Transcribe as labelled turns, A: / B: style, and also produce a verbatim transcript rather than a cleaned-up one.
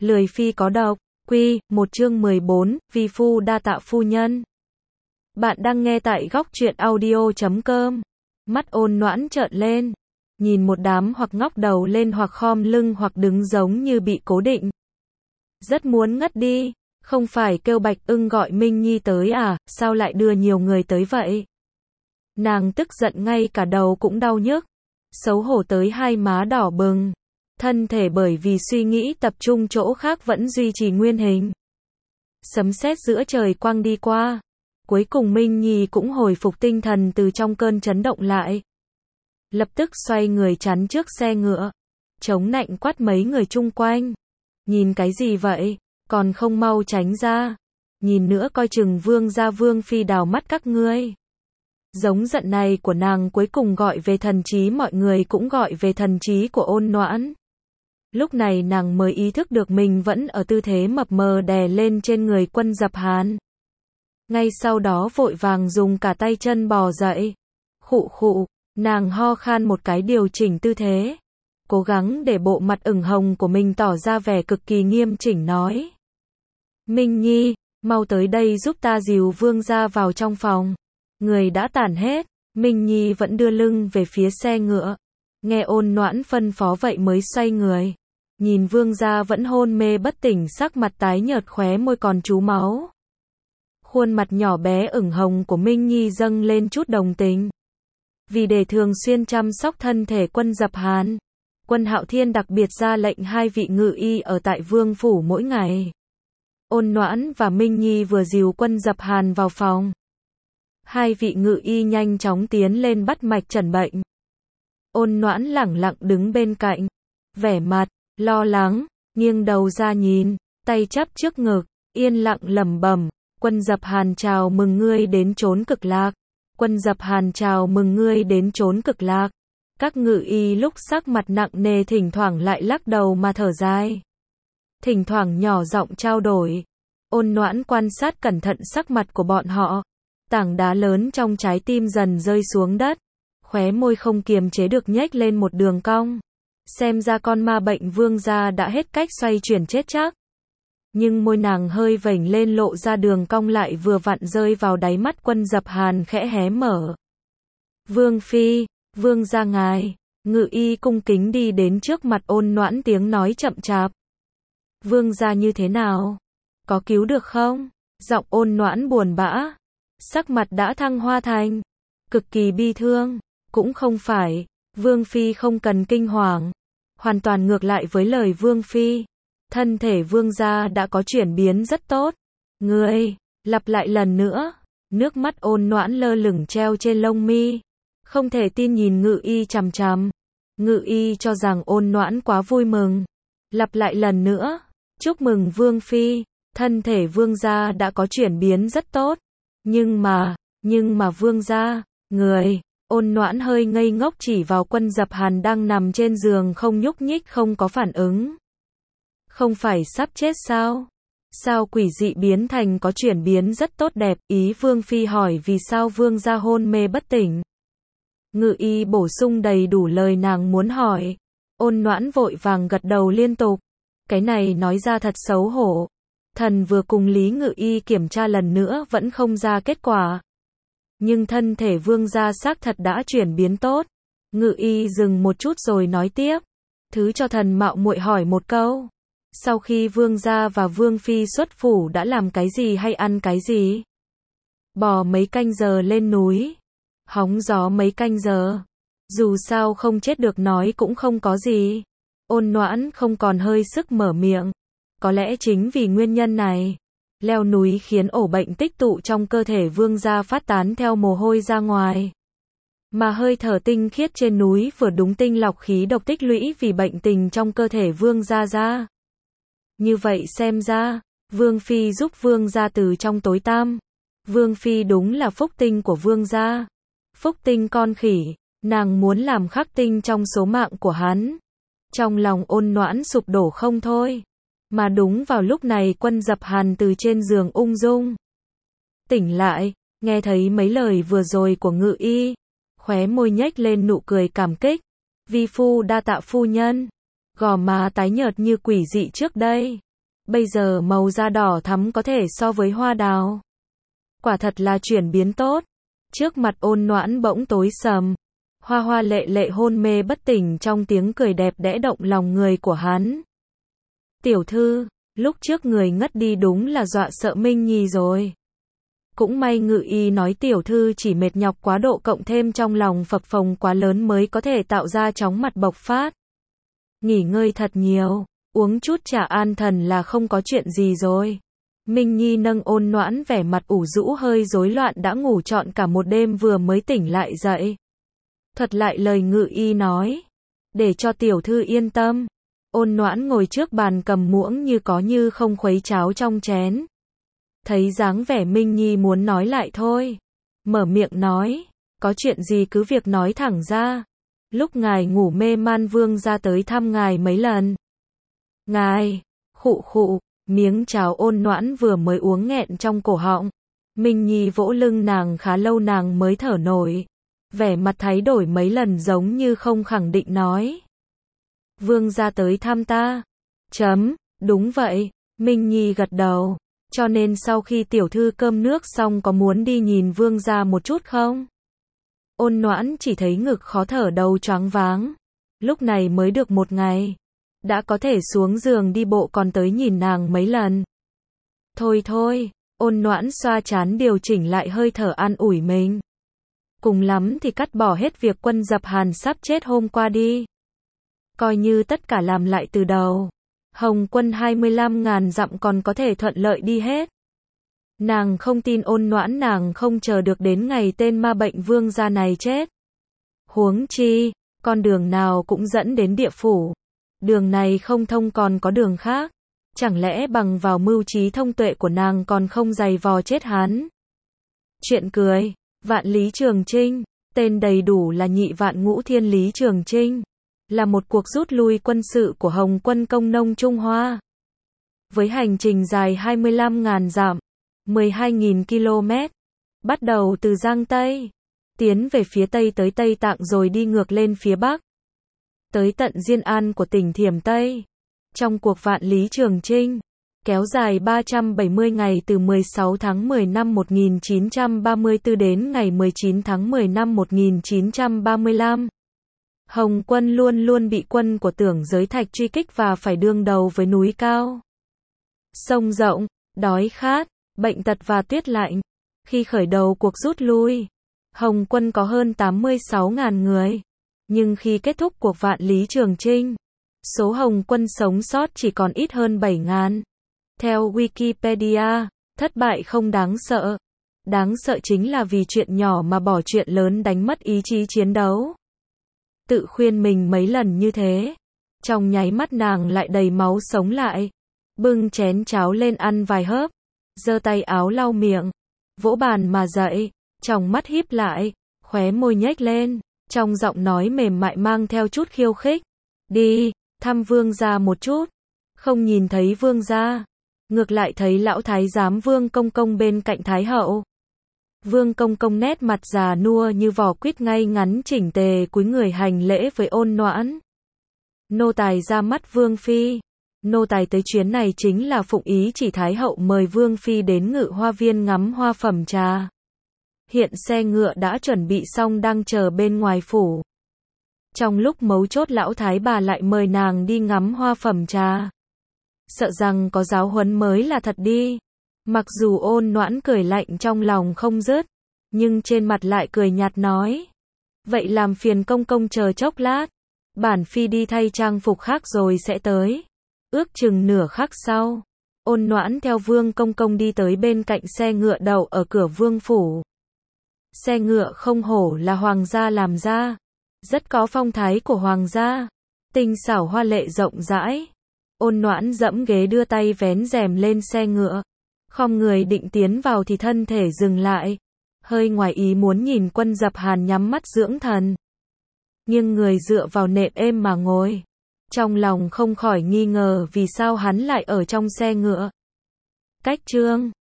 A: Lười phi có độc, quy, một chương mười bốn, vi phu đa tạ phu nhân. Bạn đang nghe tại góc truyện audio chấm com. Mắt Ôn Noãn trợn lên, nhìn một đám hoặc ngóc đầu lên hoặc khom lưng hoặc đứng giống như bị cố định. Rất muốn ngất đi, không phải kêu Bạch Ưng gọi Minh Nhi tới à, sao lại đưa nhiều người tới vậy? Nàng tức giận ngay cả đầu cũng đau nhức, xấu hổ tới hai má đỏ bừng. Thân thể bởi vì suy nghĩ tập trung chỗ khác vẫn duy trì nguyên hình. Sấm sét giữa trời quang đi qua. Cuối cùng Minh Nhi cũng hồi phục tinh thần từ trong cơn chấn động lại. Lập tức xoay người chắn trước xe ngựa. Chống nạnh quát mấy người chung quanh. Nhìn cái gì vậy? Còn không mau tránh ra. Nhìn nữa coi chừng vương gia vương phi đào mắt các ngươi. Giống giận này của nàng cuối cùng gọi về thần trí mọi người cũng gọi về thần trí của Ôn Noãn. Lúc này nàng mới ý thức được mình vẫn ở tư thế mập mờ đè lên trên người Quân Dập Hàn. Ngay sau đó vội vàng dùng cả tay chân bò dậy. Khụ khụ, nàng ho khan một cái điều chỉnh tư thế. Cố gắng để bộ mặt ửng hồng của mình tỏ ra vẻ cực kỳ nghiêm chỉnh nói. Minh Nhi, mau tới đây giúp ta dìu vương gia vào trong phòng. Người đã tản hết, Minh Nhi vẫn đưa lưng về phía xe ngựa. Nghe Ôn Noãn phân phó vậy mới xoay người. Nhìn vương gia vẫn hôn mê bất tỉnh sắc mặt tái nhợt khóe môi còn trú máu. Khuôn mặt nhỏ bé ửng hồng của Minh Nhi dâng lên chút đồng tình. Vì để thường xuyên chăm sóc thân thể Quân Dập Hàn, Quân Hạo Thiên đặc biệt ra lệnh hai vị ngự y ở tại vương phủ mỗi ngày. Ôn Noãn và Minh Nhi vừa dìu Quân Dập Hàn vào phòng. Hai vị ngự y nhanh chóng tiến lên bắt mạch chẩn bệnh. Ôn Noãn lẳng lặng đứng bên cạnh, vẻ mặt lo lắng, nghiêng đầu ra nhìn, tay chắp trước ngực, yên lặng lẩm bẩm, Quân Dập Hàn chào mừng ngươi đến chốn cực lạc. Quân Dập Hàn chào mừng ngươi đến chốn cực lạc. Các ngự y lúc sắc mặt nặng nề thỉnh thoảng lại lắc đầu mà thở dài. Thỉnh thoảng nhỏ giọng trao đổi. Ôn Noãn quan sát cẩn thận sắc mặt của bọn họ. Tảng đá lớn trong trái tim dần rơi xuống đất. Khóe môi không kiềm chế được nhếch lên một đường cong. Xem ra con ma bệnh vương gia đã hết cách xoay chuyển chết chắc. Nhưng môi nàng hơi vểnh lên lộ ra đường cong lại vừa vặn rơi vào đáy mắt Quân Dập Hàn khẽ hé mở. Vương phi, vương gia ngài. Ngự y cung kính đi đến trước mặt Ôn Noãn tiếng nói chậm chạp. Vương gia như thế nào? Có cứu được không? Giọng Ôn Noãn buồn bã. Sắc mặt đã thăng hoa thành. Cực kỳ bi thương. Cũng không phải. Vương phi không cần kinh hoàng. Hoàn toàn ngược lại với lời vương phi. Thân thể vương gia đã có chuyển biến rất tốt. Ngươi, lặp lại lần nữa. Nước mắt Ôn Noãn lơ lửng treo trên lông mi. Không thể tin nhìn ngự y chằm chằm. Ngự y cho rằng Ôn Noãn quá vui mừng. Lặp lại lần nữa. Chúc mừng vương phi. Thân thể vương gia đã có chuyển biến rất tốt. Nhưng mà, nhưng mà vương gia, người. Ôn Noãn hơi ngây ngốc chỉ vào Quân Dập Hàn đang nằm trên giường không nhúc nhích không có phản ứng. Không phải sắp chết sao? Sao quỷ dị biến thành có chuyển biến rất tốt đẹp? Ý vương phi hỏi vì sao vương gia hôn mê bất tỉnh. Ngự y bổ sung đầy đủ lời nàng muốn hỏi. Ôn Noãn vội vàng gật đầu liên tục. Cái này nói ra thật xấu hổ. Thần vừa cùng Lý ngự y kiểm tra lần nữa vẫn không ra kết quả. Nhưng thân thể vương gia xác thật đã chuyển biến tốt. Ngự y dừng một chút rồi nói tiếp. Thứ cho thần mạo muội hỏi một câu. Sau khi vương gia và vương phi xuất phủ đã làm cái gì hay ăn cái gì? Bò mấy canh giờ lên núi. Hóng gió mấy canh giờ. Dù sao không chết được nói cũng không có gì. Ôn Noãn không còn hơi sức mở miệng. Có lẽ chính vì nguyên nhân này. Leo núi khiến ổ bệnh tích tụ trong cơ thể vương gia phát tán theo mồ hôi ra ngoài. Mà hơi thở tinh khiết trên núi vừa đúng tinh lọc khí độc tích lũy vì bệnh tình trong cơ thể vương gia ra. Như vậy xem ra, vương phi giúp vương gia từ trong tối tăm. Vương phi đúng là phúc tinh của vương gia. Phúc tinh con khỉ, nàng muốn làm khắc tinh trong số mạng của hắn. Trong lòng Ôn Noãn sụp đổ không thôi. Mà đúng vào lúc này Quân Dập Hàn từ trên giường ung dung tỉnh lại, nghe thấy mấy lời vừa rồi của ngự y, khóe môi nhếch lên nụ cười cảm kích. Vi phu đa tạ phu nhân. Gò má tái nhợt như quỷ dị trước đây, Bây giờ màu da đỏ thắm có thể so với hoa đào. Quả thật là chuyển biến tốt. Trước mặt Ôn Noãn bỗng tối sầm. Hoa hoa lệ lệ hôn mê bất tỉnh trong tiếng cười đẹp đẽ động lòng người của hắn. Tiểu thư, lúc trước người ngất đi đúng là dọa sợ Minh Nhi rồi. Cũng may Ngự Y nói tiểu thư chỉ mệt nhọc quá độ cộng thêm trong lòng phập phồng quá lớn mới có thể tạo ra chóng mặt bộc phát. Nghỉ ngơi thật nhiều, uống chút trà an thần là không có chuyện gì rồi. Minh Nhi nâng Ôn Noãn vẻ mặt ủ rũ hơi rối loạn đã ngủ trọn cả một đêm vừa mới tỉnh lại dậy. Thuật lại lời Ngự Y nói. Để cho tiểu thư yên tâm. Ôn Noãn ngồi trước bàn cầm muỗng như có như không khuấy cháo trong chén. Thấy dáng vẻ Minh Nhi muốn nói lại thôi. Mở miệng nói. Có chuyện gì cứ việc nói thẳng ra. Lúc ngài ngủ mê man vương ra tới thăm ngài mấy lần. Ngài, khụ khụ, miếng cháo Ôn Noãn vừa mới uống nghẹn trong cổ họng. Minh Nhi vỗ lưng nàng khá lâu nàng mới thở nổi. Vẻ mặt thay đổi mấy lần giống như không khẳng định nói. Vương ra tới thăm ta. Chấm, đúng vậy. Minh Nhi gật đầu. Cho nên sau khi tiểu thư cơm nước xong có muốn đi nhìn vương ra một chút không? Ôn Noãn chỉ thấy ngực khó thở đầu choáng váng. Lúc này mới được một ngày. Đã có thể xuống giường đi bộ còn tới nhìn nàng mấy lần. Thôi thôi, Ôn Noãn xoa trán điều chỉnh lại hơi thở an ủi mình. Cùng lắm thì cắt bỏ hết việc quân dập Hàn sắp chết hôm qua đi. Coi như tất cả làm lại từ đầu. Hồng quân hai mươi lăm ngàn dặm còn có thể thuận lợi đi hết. Nàng không tin Ôn Noãn nàng không chờ được đến ngày tên ma bệnh vương gia này chết. Huống chi, con đường nào cũng dẫn đến địa phủ. Đường này không thông còn có đường khác. Chẳng lẽ bằng vào mưu trí thông tuệ của nàng còn không giày vò chết hắn? Chuyện cười. Vạn Lý Trường Chinh, tên đầy đủ là Nhị Vạn Ngũ Thiên Lý Trường Chinh, là một cuộc rút lui quân sự của Hồng quân Công nông Trung Hoa. Với hành trình dài hai mươi lăm ngàn dặm, mười hai nghìn ki lô mét, bắt đầu từ Giang Tây, tiến về phía Tây tới Tây Tạng rồi đi ngược lên phía Bắc, tới tận Diên An của tỉnh Thiểm Tây. Trong cuộc Vạn Lý Trường Chinh, kéo dài ba trăm bảy mươi ngày từ mười sáu tháng mười năm một nghìn chín trăm ba mươi tư đến ngày mười chín tháng mười năm một nghìn chín trăm ba mươi lăm. Hồng quân luôn luôn bị quân của Tưởng Giới Thạch truy kích và phải đương đầu với núi cao, sông rộng, đói khát, bệnh tật và tuyết lạnh. Khi khởi đầu cuộc rút lui, Hồng quân có hơn tám mươi sáu ngàn người. Nhưng khi kết thúc cuộc Vạn Lý Trường Chinh, số Hồng quân sống sót chỉ còn ít hơn bảy ngàn. Theo Wikipedia, thất bại không đáng sợ. Đáng sợ chính là vì chuyện nhỏ mà bỏ chuyện lớn đánh mất ý chí chiến đấu. Tự khuyên mình mấy lần như thế. Trong nháy mắt nàng lại đầy máu sống lại. Bưng chén cháo lên ăn vài hớp. Giơ tay áo lau miệng. Vỗ bàn mà dậy. Trong mắt híp lại. Khóe môi nhếch lên. Trong giọng nói mềm mại mang theo chút khiêu khích. Đi, thăm vương gia một chút. Không nhìn thấy vương gia. Ngược lại thấy lão thái giám Vương Công Công bên cạnh Thái hậu. Vương Công Công nét mặt già nua như vỏ quýt ngay ngắn chỉnh tề cúi người hành lễ với Ôn Noãn. Nô tài ra mắt Vương Phi. Nô tài tới chuyến này chính là phụng ý chỉ Thái hậu mời Vương Phi đến Ngự Hoa Viên ngắm hoa phẩm trà. Hiện xe ngựa đã chuẩn bị xong đang chờ bên ngoài phủ. Trong lúc mấu chốt lão thái bà lại mời nàng đi ngắm hoa phẩm trà. Sợ rằng có giáo huấn mới là thật đi. Mặc dù Ôn Noãn cười lạnh trong lòng không dứt, nhưng trên mặt lại cười nhạt nói. Vậy làm phiền công công chờ chốc lát. Bản phi đi thay trang phục khác rồi sẽ tới. Ước chừng nửa khắc sau, Ôn Noãn theo Vương Công Công đi tới bên cạnh xe ngựa đậu ở cửa vương phủ. Xe ngựa không hổ là hoàng gia làm ra. Rất có phong thái của hoàng gia. Tinh xảo hoa lệ rộng rãi. Ôn Noãn dẫm ghế đưa tay vén rèm lên xe ngựa. Khom người định tiến vào thì thân thể dừng lại. Hơi ngoài ý muốn nhìn quân dập Hàn nhắm mắt dưỡng thần. Nhưng người dựa vào nệm êm mà ngồi. Trong lòng không khỏi nghi ngờ vì sao hắn lại ở trong xe ngựa. Cách chương